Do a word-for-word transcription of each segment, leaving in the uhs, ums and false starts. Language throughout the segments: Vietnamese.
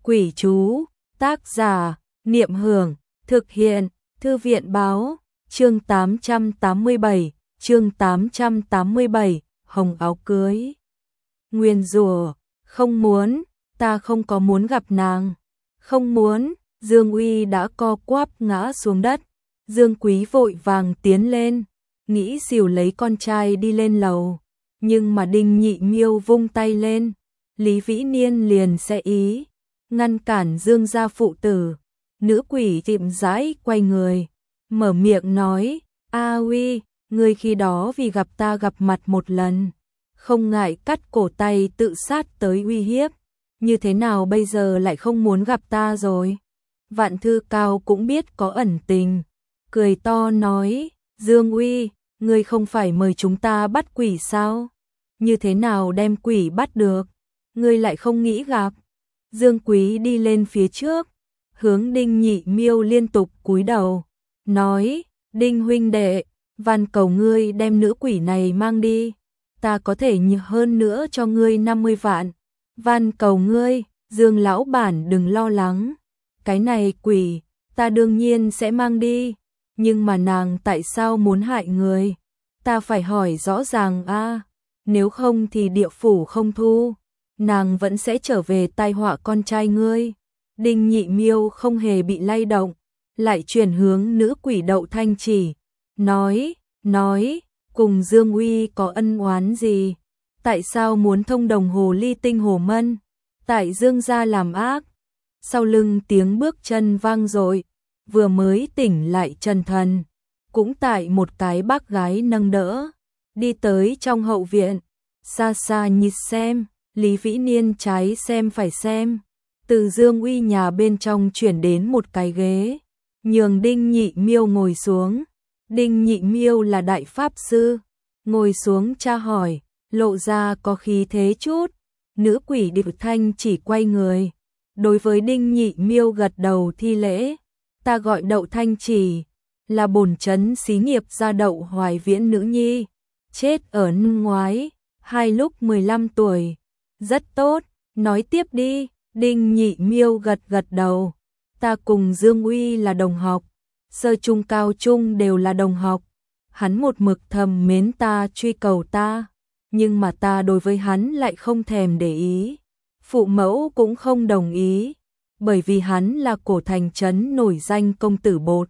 Quỷ chú, tác giả, Niệm Hưởng, thực hiện, Thư viện báo, chương tám trăm tám mươi bảy, chương tám trăm tám mươi bảy, hồng áo cưới. Nguyền rủa, không muốn, ta không có muốn gặp nàng. Không muốn, Dương Uy đã co quắp ngã xuống đất. Dương Quý vội vàng tiến lên, nghĩ xỉu lấy con trai đi lên lầu. Nhưng mà Đinh Nhị Miêu vung tay lên, Lý Vĩ Niên liền sẽ ý, ngăn cản Dương gia phụ tử. Nữ quỷ chậm rãi quay người, mở miệng nói, A Uy, ngươi khi đó vì gặp ta gặp mặt một lần, không ngại cắt cổ tay tự sát tới uy hiếp, như thế nào bây giờ lại không muốn gặp ta rồi? Vạn Thư Cao cũng biết có ẩn tình, cười to nói, Dương Uy, ngươi không phải mời chúng ta bắt quỷ sao? Như thế nào đem quỷ bắt được? Ngươi lại không nghĩ gặp. Dương Quý đi lên phía trước, hướng Đinh Nhị Miêu liên tục cúi đầu, nói, Đinh huynh đệ, van cầu ngươi đem nữ quỷ này mang đi, ta có thể nhiều hơn nữa cho ngươi năm mươi vạn. Van cầu ngươi, Dương lão bản đừng lo lắng, cái này quỷ, ta đương nhiên sẽ mang đi, nhưng mà nàng tại sao muốn hại người? Ta phải hỏi rõ ràng a, nếu không thì địa phủ không thu, nàng vẫn sẽ trở về tai họa con trai ngươi. Đinh Nhị Miêu không hề bị lay động, lại chuyển hướng nữ quỷ Đậu Thanh Chỉ, nói, nói, cùng Dương Uy có ân oán gì? Tại sao muốn thông đồng hồ ly tinh hồ mân? Tại Dương gia làm ác. Sau lưng tiếng bước chân vang dội, vừa mới tỉnh lại Trần Thần, cũng tại một cái bác gái nâng đỡ, đi tới trong hậu viện, xa xa nhìn xem, Lý Vĩ Niên trái xem phải xem, từ Dương Uy nhà bên trong chuyển đến một cái ghế, nhường Đinh Nhị Miêu ngồi xuống. Đinh Nhị Miêu là đại pháp sư, ngồi xuống tra hỏi, lộ ra có khí thế chút. Nữ quỷ Đậu Thanh Chỉ quay người, đối với Đinh Nhị Miêu gật đầu thi lễ, ta gọi Đậu Thanh Chỉ, là bổn trấn xí nghiệp gia Đậu Hoài Viễn nữ nhi, chết ở năm ngoái, hai lúc mười lăm tuổi. Rất tốt, nói tiếp đi. Đinh Nhị Miêu gật gật đầu, ta cùng Dương Uy là đồng học, sơ trung cao trung đều là đồng học, hắn một mực thầm mến ta truy cầu ta, nhưng mà ta đối với hắn lại không thèm để ý, phụ mẫu cũng không đồng ý, bởi vì hắn là cổ thành trấn nổi danh công tử bột.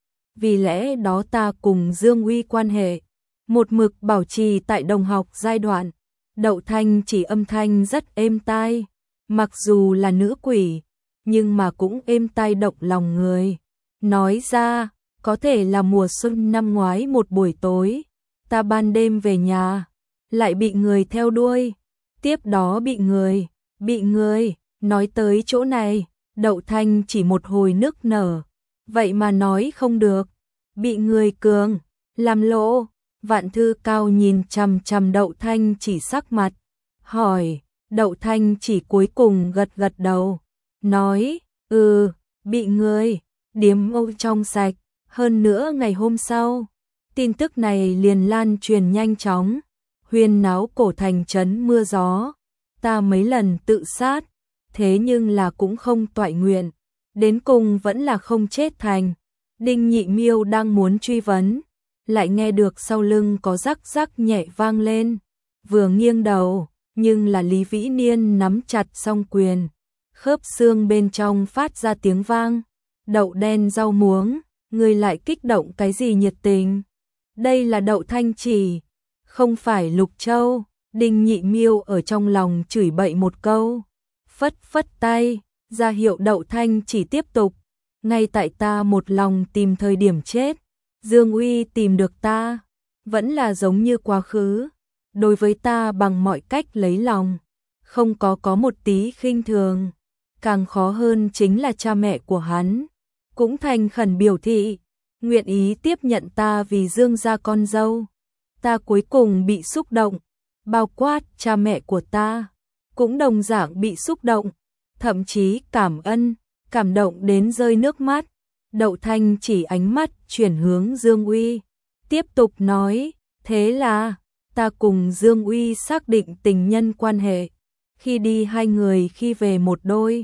Vì lẽ đó ta cùng Dương Uy quan hệ, một mực bảo trì tại đồng học giai đoạn. Đậu Thanh Chỉ âm thanh rất êm tai, mặc dù là nữ quỷ, nhưng mà cũng êm tai động lòng người. Nói ra, có thể là mùa xuân năm ngoái một buổi tối, ta ban đêm về nhà, lại bị người theo đuôi, tiếp đó bị người, bị người, nói tới chỗ này, Đậu Thanh chỉ một hồi nức nở, vậy mà nói không được, bị người cường, làm lỗ. Vạn Thư Cao nhìn chằm chằm Đậu Thanh Chỉ sắc mặt, hỏi, Đậu Thanh Chỉ cuối cùng gật gật đầu, nói, ừ, bị người, điếm ô trong sạch. Hơn nữa ngày hôm sau, tin tức này liền lan truyền nhanh chóng, huyên náo cổ thành trấn mưa gió, ta mấy lần tự sát, thế nhưng là cũng không toại nguyện, đến cùng vẫn là không chết thành. Đinh Nhị Miêu đang muốn truy vấn, lại nghe được sau lưng có rắc rắc nhẹ vang lên, vừa nghiêng đầu, nhưng là Lý Vĩ Niên nắm chặt song quyền, khớp xương bên trong phát ra tiếng vang, đậu đen rau muống, người lại kích động cái gì nhiệt tình, đây là Đậu Thanh Chỉ, không phải Lục Châu. Đinh Nhị Miêu ở trong lòng chửi bậy một câu, phất phất tay, ra hiệu Đậu Thanh Chỉ tiếp tục, ngay tại ta một lòng tìm thời điểm chết, Dương Uy tìm được ta, vẫn là giống như quá khứ, đối với ta bằng mọi cách lấy lòng, không có có một tí khinh thường, càng khó hơn chính là cha mẹ của hắn, cũng thành khẩn biểu thị, nguyện ý tiếp nhận ta vì Dương gia con dâu, ta cuối cùng bị xúc động, bao quát cha mẹ của ta, cũng đồng dạng bị xúc động, thậm chí cảm ơn, cảm động đến rơi nước mắt. Đậu Thanh Chỉ ánh mắt chuyển hướng Dương Uy, tiếp tục nói, thế là, ta cùng Dương Uy xác định tình nhân quan hệ, khi đi hai người khi về một đôi,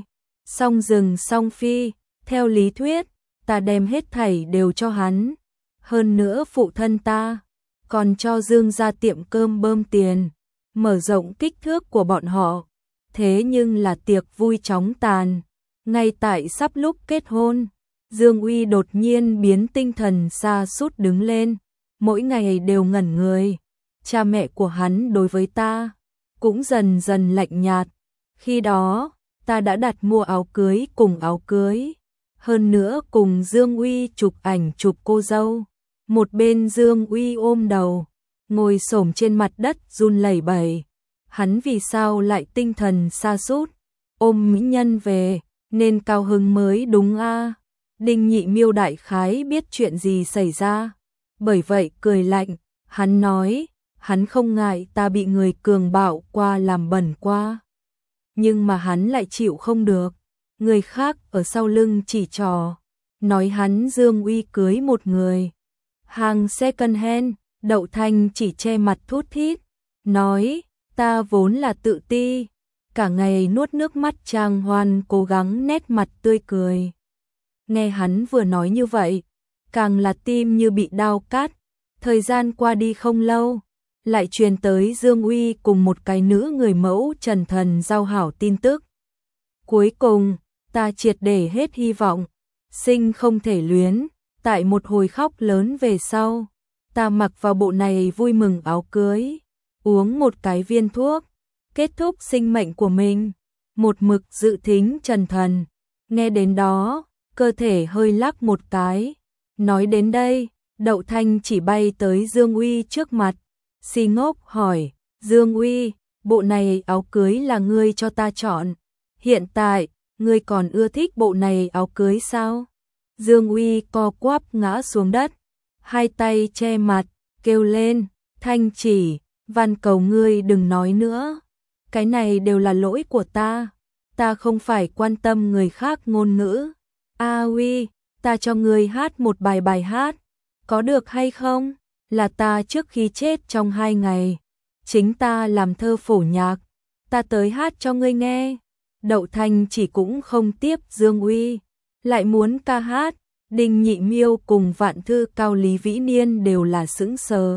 Song rừng song phi, theo lý thuyết, ta đem hết thảy đều cho hắn. Hơn nữa phụ thân ta, còn cho Dương ra tiệm cơm bơm tiền, mở rộng kích thước của bọn họ. Thế nhưng là tiệc vui chóng tàn. Ngay tại sắp lúc kết hôn, Dương Uy đột nhiên biến tinh thần sa sút đứng lên. Mỗi ngày đều ngẩn người. Cha mẹ của hắn đối với ta cũng dần dần lạnh nhạt. Khi đó, ta đã đặt mua áo cưới cùng áo cưới. Hơn nữa cùng Dương Uy chụp ảnh chụp cô dâu. Một bên Dương Uy ôm đầu, ngồi xổm trên mặt đất run lẩy bẩy. Hắn vì sao lại tinh thần sa sút, ôm mỹ nhân về, nên cao hứng mới đúng a. Đinh Nhị Miêu đại khái biết chuyện gì xảy ra, bởi vậy cười lạnh, hắn nói, hắn không ngại ta bị người cường bạo qua làm bẩn qua. Nhưng mà hắn lại chịu không được, người khác ở sau lưng chỉ trò, nói hắn Dương Uy cưới một người. Hàng second hand, Đậu Thanh chỉ che mặt thút thít, nói, ta vốn là tự ti, cả ngày nuốt nước mắt trang hoan cố gắng nét mặt tươi cười. Nghe hắn vừa nói như vậy, càng là tim như bị đao cắt. Thời gian qua đi không lâu, lại truyền tới Dương Uy cùng một cái nữ người mẫu Trần Thần giao hảo tin tức. Cuối cùng, ta triệt để hết hy vọng, sinh không thể luyến. Tại một hồi khóc lớn về sau, ta mặc vào bộ này vui mừng áo cưới, uống một cái viên thuốc, kết thúc sinh mệnh của mình. Một mực dự thính Trần Thần, nghe đến đó, cơ thể hơi lắc một cái. Nói đến đây, Đậu Thanh chỉ bay tới Dương Uy trước mặt, si ngốc hỏi, Dương Uy, bộ này áo cưới là ngươi cho ta chọn, hiện tại, ngươi còn ưa thích bộ này áo cưới sao? Dương Uy co quắp ngã xuống đất, hai tay che mặt, kêu lên, Thanh chỉ, van cầu ngươi đừng nói nữa, cái này đều là lỗi của ta, ta không phải quan tâm người khác ngôn ngữ. A Uy, ta cho ngươi hát một bài bài hát, có được hay không? Là ta trước khi chết trong hai ngày, chính ta làm thơ phổ nhạc, ta tới hát cho ngươi nghe. Đậu Thanh chỉ cũng không tiếp Dương Uy, lại muốn ca hát. Đinh Nhị Miêu cùng Vạn Thư Cao Lý Vĩ Niên đều là sững sờ.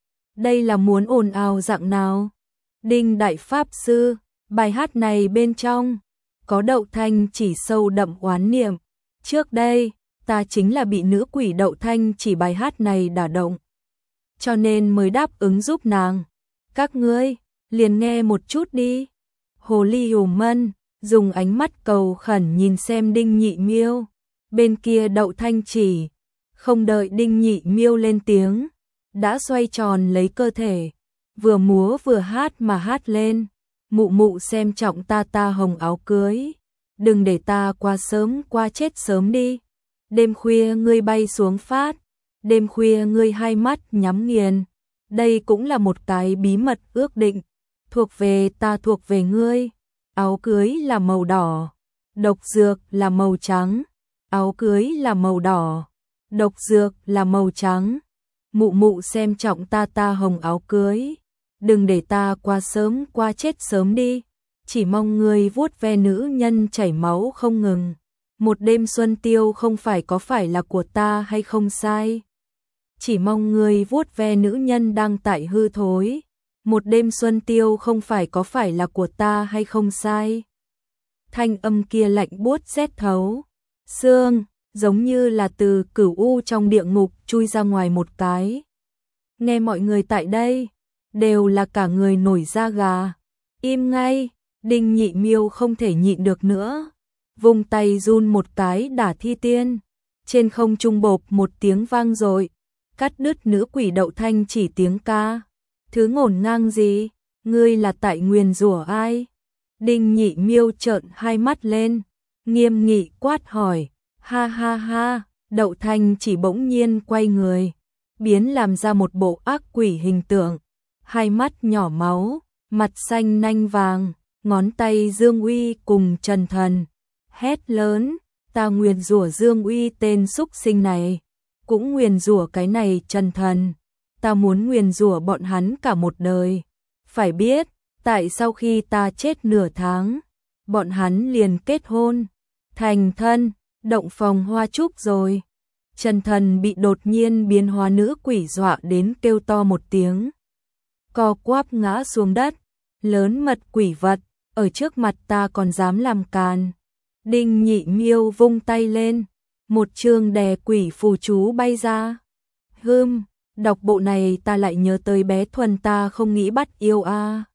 Đây là muốn ồn ào dạng nào? Đinh Đại Pháp Sư, bài hát này bên trong có Đậu Thanh chỉ sâu đậm oán niệm. Trước đây, ta chính là bị nữ quỷ Đậu Thanh chỉ bài hát này đả động, cho nên mới đáp ứng giúp nàng. Các ngươi, liền nghe một chút đi. Hồ Ly Hồ Mân dùng ánh mắt cầu khẩn nhìn xem Đinh Nhị Miêu. Bên kia Đậu Thanh chỉ, không đợi Đinh Nhị Miêu lên tiếng, đã xoay tròn lấy cơ thể, vừa múa vừa hát mà hát lên. Mụ mụ xem trọng ta ta hồng áo cưới, đừng để ta qua sớm qua chết sớm đi. Đêm khuya ngươi bay xuống phát, đêm khuya ngươi hai mắt nhắm nghiền. Đây cũng là một cái bí mật ước định, thuộc về ta thuộc về ngươi. Áo cưới là màu đỏ, độc dược là màu trắng. Áo cưới là màu đỏ, độc dược là màu trắng. Mụ mụ xem trọng ta ta hồng áo cưới, đừng để ta qua sớm qua chết sớm đi. Chỉ mong ngươi vuốt ve nữ nhân chảy máu không ngừng. Một đêm xuân tiêu không phải có phải là của ta hay không sai. Chỉ mong ngươi vuốt ve nữ nhân đang tại hư thối. Một đêm xuân tiêu không phải có phải là của ta hay không sai. Thanh âm kia lạnh buốt rét thấu xương, giống như là từ cửu u trong địa ngục chui ra ngoài một cái. Nghe mọi người tại đây, đều là cả người nổi da gà. Im ngay, Đinh Nhị Miêu không thể nhịn được nữa. Vung tay run một cái đả thi tiên. Trên không trung bộp một tiếng vang rồi, cắt đứt nữ quỷ Đậu Thanh chỉ tiếng ca. Thứ ngổn ngang gì, ngươi là tại nguyền rủa ai? Đinh Nhị Miêu trợn hai mắt lên, nghiêm nghị quát hỏi, ha ha ha. Đậu Thanh chỉ bỗng nhiên quay người, biến làm ra một bộ ác quỷ hình tượng, hai mắt nhỏ máu, mặt xanh nanh vàng, ngón tay Dương Uy cùng Trần Thần, hét lớn, ta nguyền rủa Dương Uy tên súc sinh này, cũng nguyền rủa cái này Trần Thần, ta muốn nguyền rủa bọn hắn cả một đời. Phải biết, tại sau khi ta chết nửa tháng, bọn hắn liền kết hôn, thành thân, động phòng hoa trúc rồi. Trần Thần bị đột nhiên biến hóa nữ quỷ dọa đến kêu to một tiếng, co quắp ngã xuống đất. Lớn mật quỷ vật, ở trước mặt ta còn dám làm càn. Đinh Nhị Miêu vung tay lên, một chương đè quỷ phù chú bay ra. Hừm, đọc bộ này ta lại nhớ tới bé Thuần, ta không nghĩ bắt yêu a. À.